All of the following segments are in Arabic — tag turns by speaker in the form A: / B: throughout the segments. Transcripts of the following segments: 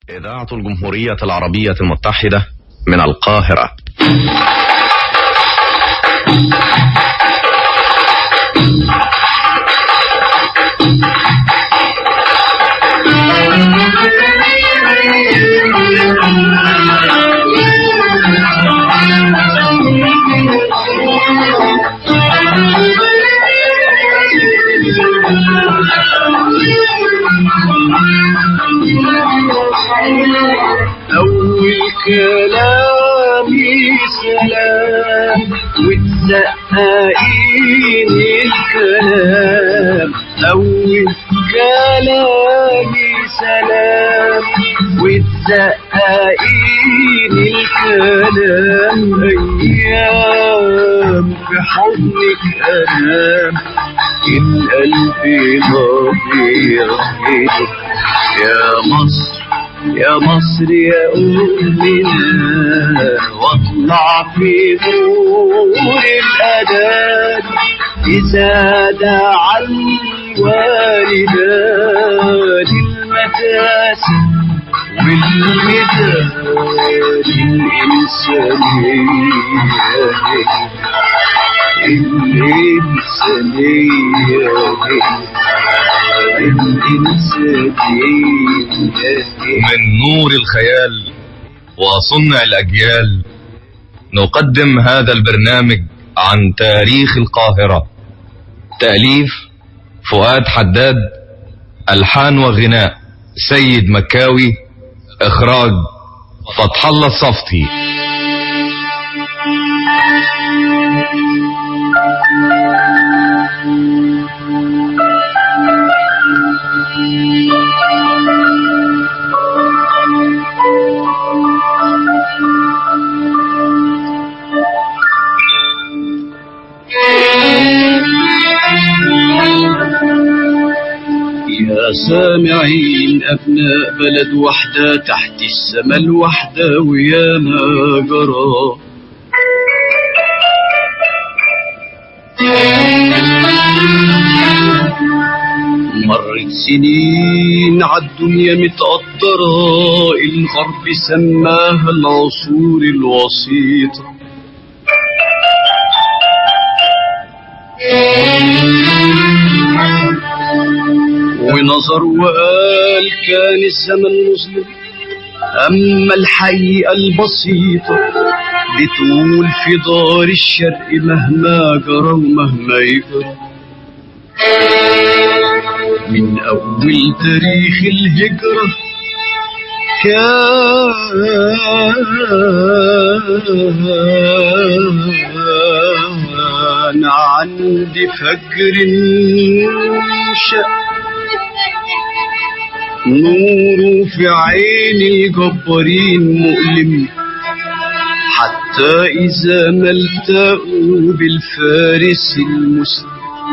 A: إذاعة الجمهورية العربية المتحدة من القاهرة.
B: أول كلامي سلام وتزققين الكلام. أول كلامي سلام وتزققين الكلام. أيام في حضنك أنام القلب نبيض يا مصر يا مصر يا أمنا، واطلع في نور الأذان إذا دعا الوالدان المداسة والمداد
A: من نور الخيال وصنع الأجيال نقدم هذا البرنامج عن تاريخ القاهرة. تأليف فؤاد حداد، ألحان وغناء سيد مكاوي، إخراج فتح الله الصفتي.
B: يا سامعين أبناء بلد وحدة تحت السما الوحدة ويا ما جرى. مرت سنين عالدنيا متقدرة، الغرب سماها العصور الوسيطة. ونظر وقال كان الزمن مظلم، أما الحقيقة البسيطة بتقول في دار الشرق مهما جرى ومهما يجرى. من أول تاريخ الهجرة كان عندي فجر شق نوره في عين الجبارين مؤلم، حتى إذا ما التقوا بالفارس المسلم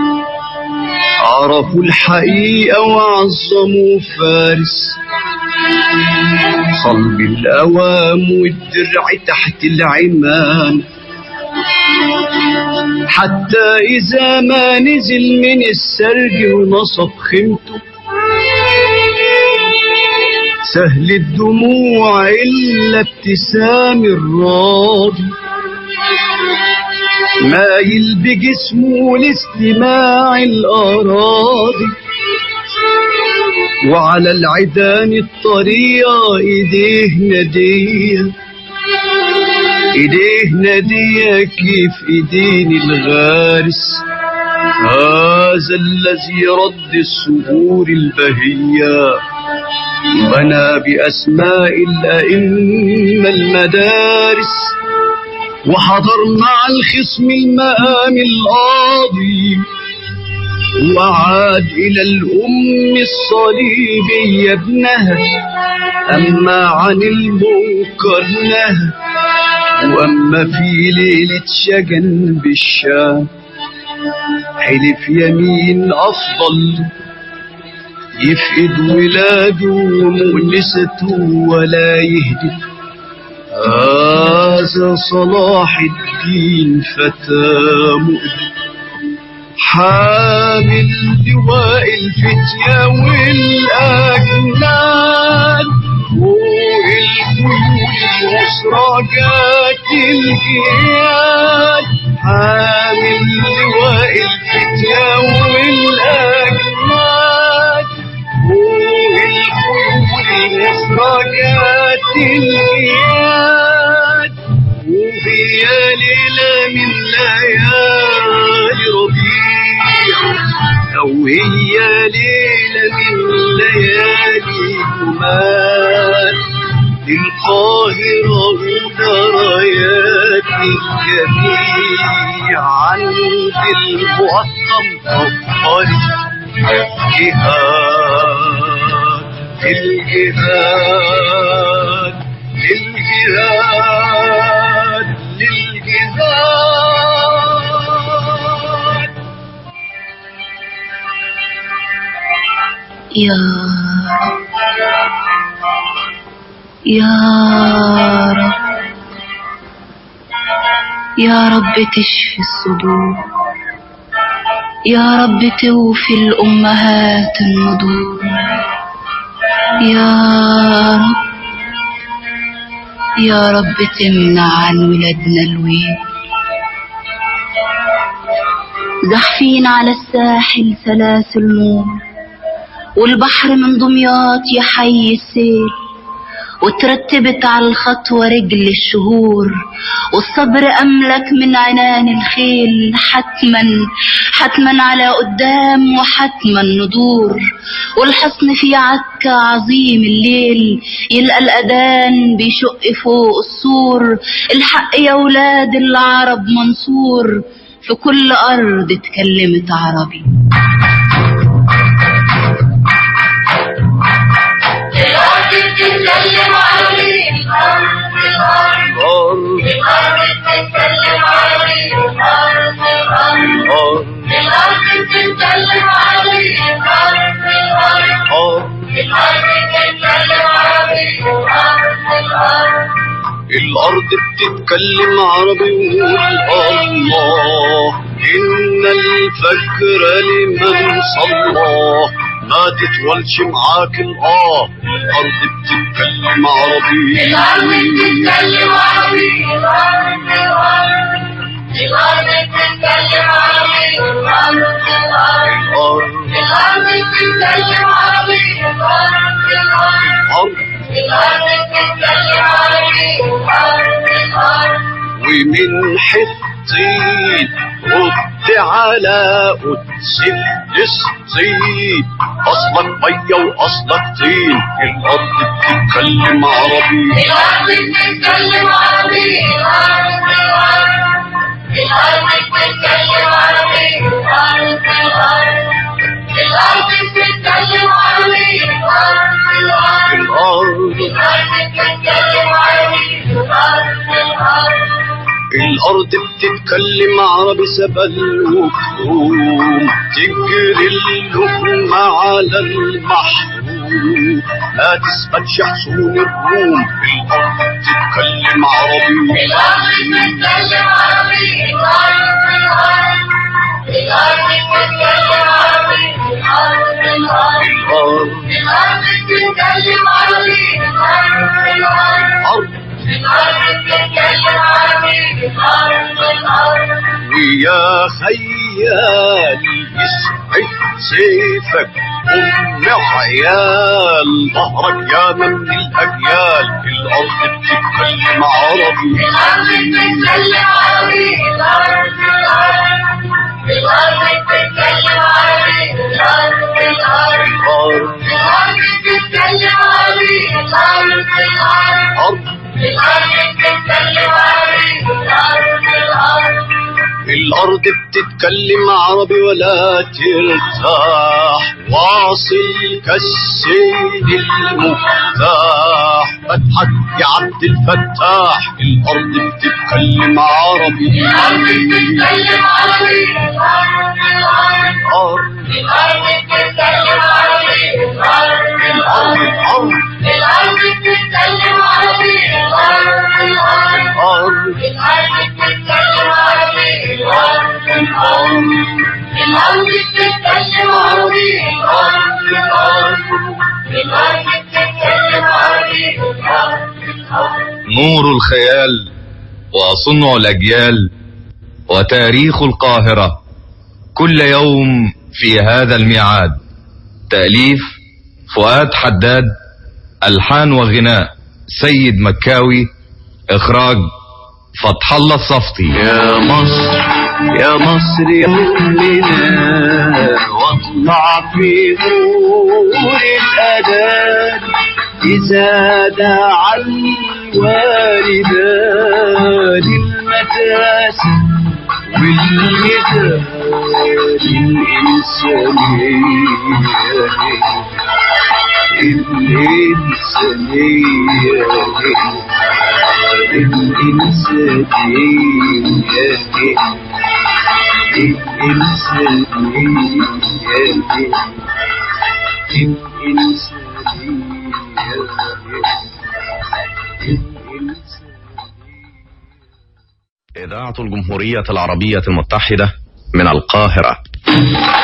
B: عرفوا الحقيقة وعظموا فارس. صلب الأوام والدرع تحت العمان، حتى إذا ما نزل من السرج ونصب خيمته سهل الدموع إلا ابتسام الراضي، مايل بجسمه لاستماع الأراضي. وعلى العيدان الطرية إيديه نادية، إيديه نادية كيف إيدين الغارس. هذا الذي رد الصخور البهية بنى بأسماء الأئمة المدارس، وحضرنا على الخصم المقام القاضي، وعاد إلى الأم الصليبية ابنها، أما عن المنكر نهى. وأما في ليلة شجن بالشام حلف يمين أفضل يفقد ولاده ومؤنسته ولا يهدف. هذا صلاح الدين فتى مؤدب، حامل لواء الفتية والأجناد. الجياد حامل لواء الفتية والأجناد فوق الخيول المسرجات الجياد وهي ليلة من ليالي ربيع أو هي ليلة من ليالي جمال القاهرة ودرايات الجميع عند المقطم أبطال الجهاد للجهاد للجهاد للجهاد.
C: يا رب يا رب تشفي الصدور، يا رب توفي الأمهات النضور، يا رب تمنع عن ولادنا الويل. زحفين على الساحل سلاسل نور، والبحر من دمياط يحيي السيل، وترتبت على الخطوة رجل الشهور، والصبر أملك من عنان الخيل. حتما على قدام وحتما ندور، والحصن في عكا عظيم الليل، يلقى الأذان بيشق فوق السور. الحق يا ولاد العرب منصور، في كل أرض اتكلمت عربي.
D: بتتكلم عربي، الأرض بتتكلم عربي، الأرض بتتكلم عربي،
B: الأرض بتتكلم عربي وقول الله إن الفجر لمن صلى ما تطولش معاك الآه. الأرض بتتكلم عربي،
D: الأرض بتتكلم عربي، الأرض بتتكلم عربي، الأرض بتتكلم عربي،
B: ومن حطين رد على قدس فلسطين، أصلك مية وأصلك طين. الأرض بتتكلم عربي،
D: الأرض بتتكلم عربي، الأرض بتتكلم عربي، الأرض بتتكلم عربي،
B: الأرض بتتكلم عربي. سبل وكروم تجري اللقمة على المحروم، ما تسألش حصون الروم. الأرض بتتكلم عربي،
D: الأرض بتتكلم عربي، الأرض بتتكلم عربي، الأرض بتتكلم عربي،
B: ويا خيال يسعد سيفك أم عيال ظهرك يا من الأجيال. الأرض بتتكلم عربي،
D: الأرض بتتكلم عربي، الأرض بتتكلم عربي، الأرض بتتكلم عربي،
B: الأرض بتتكلم عربي ولا ترتاح. واصل كالسيل المفتاح، فتحك يا عبد الفتاح. الأرض بتتكلم عربي،
D: الأرض بتتكلم عربي، الأرض بتتكلم عربي، الأرض بتتكلم عربي، الأرض بتتكلم عربي، الأرض بتتكلم عربي،
A: نور الخيال وصنع الأجيال وتاريخ القاهرة كل يوم في هذا الميعاد. تأليف فؤاد حداد، ألحان وغناء سيد مكاوي، إخراج فتح الله الصفتي.
B: يا مصر يا مصر يا كلنا واطلع في نور الأذان إذا دعا الوالدان المدرسة والميدان
A: إذاعة الجمهورية العربية المتحدة من القاهرة.